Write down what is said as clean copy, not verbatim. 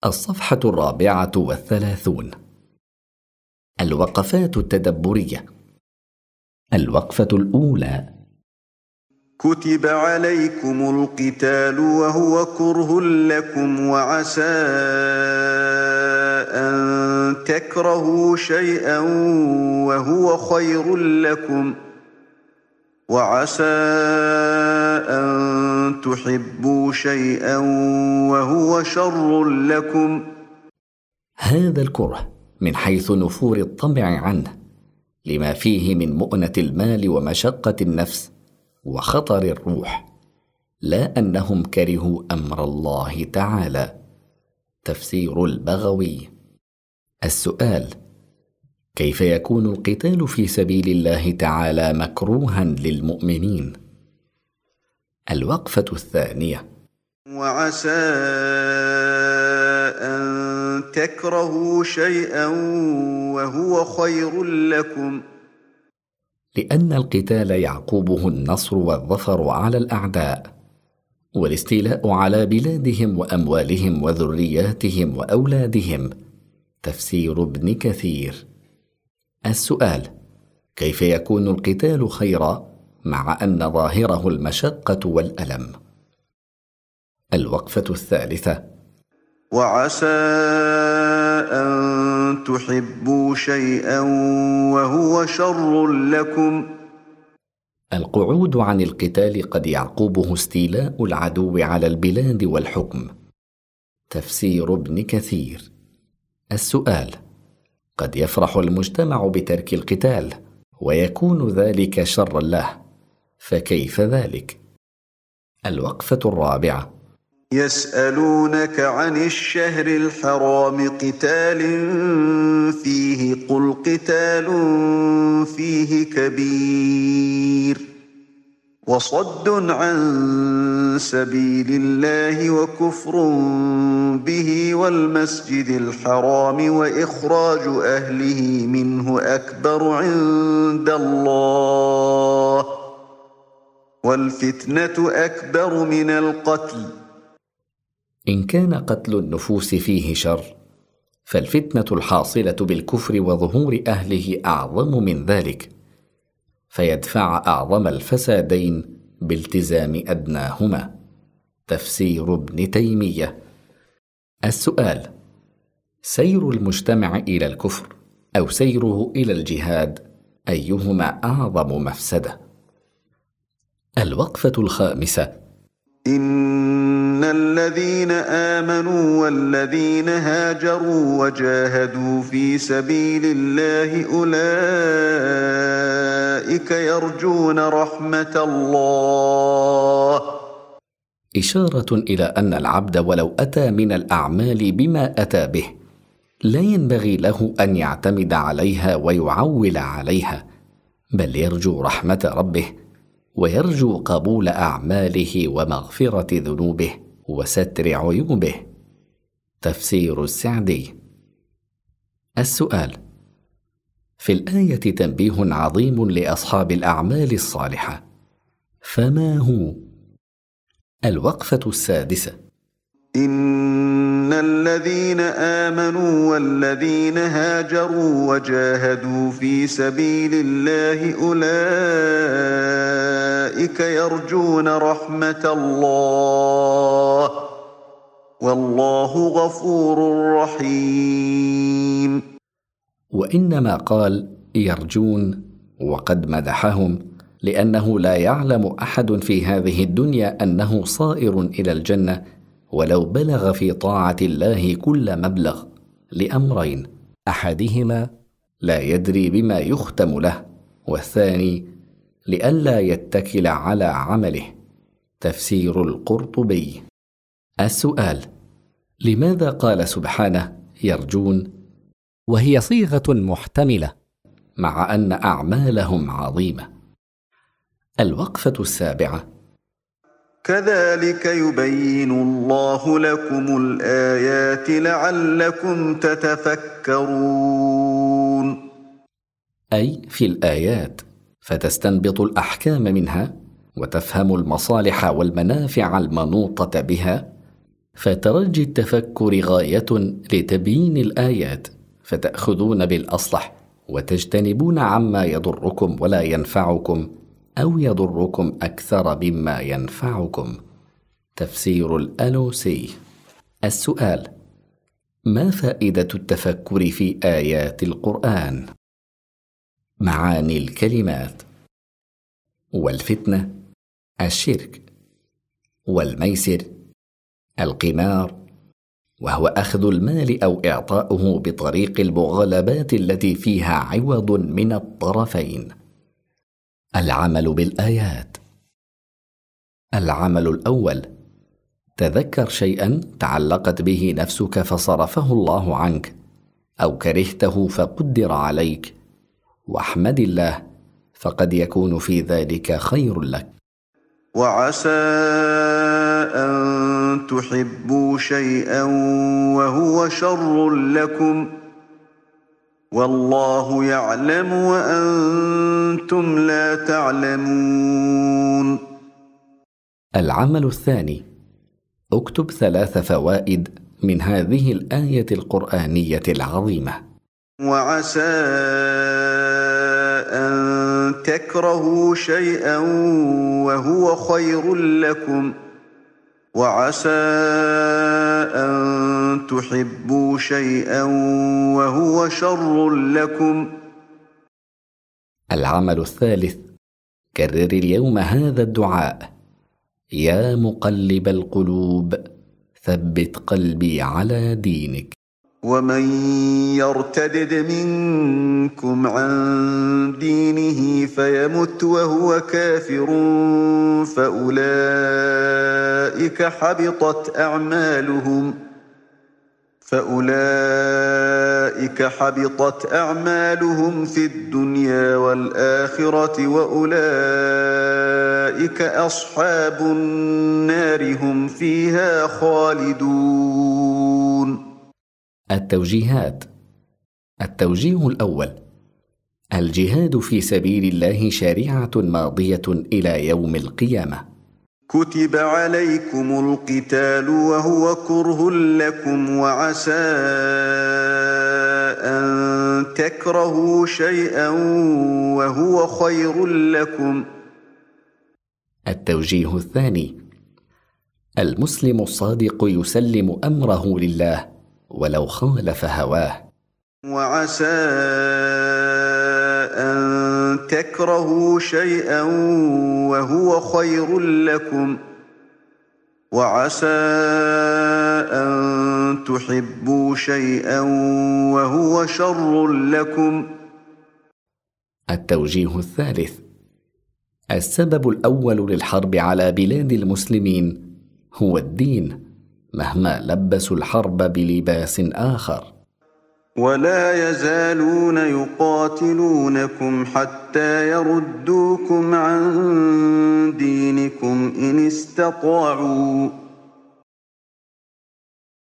الصفحة 34. الوقفات التدبرية. الوقفة الأولى: كتب عليكم القتال وهو كره لكم وعسى أن تكرهوا شيئا وهو خير لكم وعسى أن تحبوا شيئا وهو شر لكم. هذا الكره من حيث نفور الطمع عنه، لما فيه من مؤنة المال ومشقة النفس وخطر الروح، لا أنهم كرهوا أمر الله تعالى. تفسير البغوي. السؤال: كيف يكون القتال في سبيل الله تعالى مكروها للمؤمنين؟ الوقفة الثانية: وعسى أن تكرهوا شيئا وهو خير لكم. لأن القتال يعقوبه النصر والظفر على الأعداء، والاستيلاء على بلادهم وأموالهم وذرياتهم وأولادهم. تفسير ابن كثير. السؤال: كيف يكون القتال خيرا مع أن ظاهره المشقة والألم؟ الوقفة الثالثة: وعسى أن تحبوا شيئا وهو شر لكم. القعود عن القتال قد يعقوبه استيلاء العدو على البلاد والحكم. تفسير ابن كثير. السؤال: قد يفرح المجتمع بترك القتال ويكون ذلك شرا له، فكيف ذلك؟ الوقفة الرابعة: يسألونك عن الشهر الحرام قتال فيه قل قتال فيه كبير وصد عن سبيل الله وكفر به والمسجد الحرام وإخراج أهله منه أكبر عند الله والفتنة أكبر من القتل. إن كان قتل النفوس فيه شر، فالفتنة الحاصلة بالكفر وظهور أهله أعظم من ذلك، فيدفع أعظم الفسادين بالتزام أدناهما. تفسير ابن تيمية. السؤال: سير المجتمع إلى الكفر أو سيره إلى الجهاد، أيهما أعظم مفسدة؟ الوقفة الخامسة: إن الذين آمنوا والذين هاجروا وجاهدوا في سبيل الله أولئك يرجون رحمة الله. إشارة إلى أن العبد ولو أتى من الأعمال بما أتى به، لا ينبغي له أن يعتمد عليها ويعول عليها، بل يرجو رحمة ربه ويرجو قبول أعماله ومغفرة ذنوبه وستر عيوبه. تفسير السعدي. السؤال: في الآية تنبيه عظيم لأصحاب الأعمال الصالحة، فما هو؟ الوقفة السادسة: إن الذين آمنوا والذين هاجروا وجاهدوا في سبيل الله أولئك يرجون رحمة الله والله غفور رحيم. وإنما قال يرجون وقد مدحهم، لأنه لا يعلم أحد في هذه الدنيا أنه صائر إلى الجنة ولو بلغ في طاعة الله كل مبلغ، لأمرين: أحدهما لا يدري بما يختم له، والثاني لئلا يتكل على عمله. تفسير القرطبي. السؤال: لماذا قال سبحانه يرجون وهي صيغة محتملة مع أن أعمالهم عظيمة؟ الوقفة السابعة: كذلك يبين الله لكم الآيات لعلكم تتفكرون. أي في الآيات، فتستنبط الأحكام منها وتفهم المصالح والمنافع المنوطة بها، فترجي التفكر غاية لتبيين الآيات، فتأخذون بالأصلح وتجتنبون عما يضركم ولا ينفعكم أو يضركم أكثر مما ينفعكم. تفسير الألوسي. السؤال: ما فائدة التفكر في آيات القرآن؟ معاني الكلمات: والفتنة، الشرك، والميسر، القمار، وهو أخذ المال أو إعطاؤه بطريق المغالبات التي فيها عوض من الطرفين. العمل بالآيات. العمل الأول: تذكر شيئا تعلقت به نفسك فصرفه الله عنك، أو كرهته فقدر عليك، واحمد الله، فقد يكون في ذلك خير لك. وعسى أن تحبوا شيئا وهو شر لكم والله يعلم وأنتم لا تعلمون. العمل الثاني: اكتب 3 فوائد من هذه الآية القرآنية العظيمة. وعسى أن تكرهوا شيئا وهو خير لكم وعسى أن تحبوا شيئا وهو شر لكم. العمل الثالث: كرر اليوم هذا الدعاء: يا مقلب القلوب ثبت قلبي على دينك. ومن يرتدد منكم عن دينه فيمت وهو كافر فأولئك حبطت أعمالهم في الدنيا والآخرة وأولئك أصحاب النار هم فيها خالدون. التوجيهات. التوجيه الأول: الجهاد في سبيل الله شريعة ماضية إلى يوم القيامة. كتب عليكم القتال وهو كره لكم وعسى أن تكرهوا شيئا وهو خير لكم. التوجيه الثاني: المسلم الصادق يسلم أمره لله ولو خالف هواه. وعسى أن تكرهوا شيئا وهو خير لكم وعسى أن تحبوا شيئا وهو شر لكم. التوجيه الثالث: السبب الأول للحرب على بلاد المسلمين هو الدين، مهما لبسوا الحرب بلباس آخر. ولا يزالون يقاتلونكم حتى يردوكم عن دينكم إن استطاعوا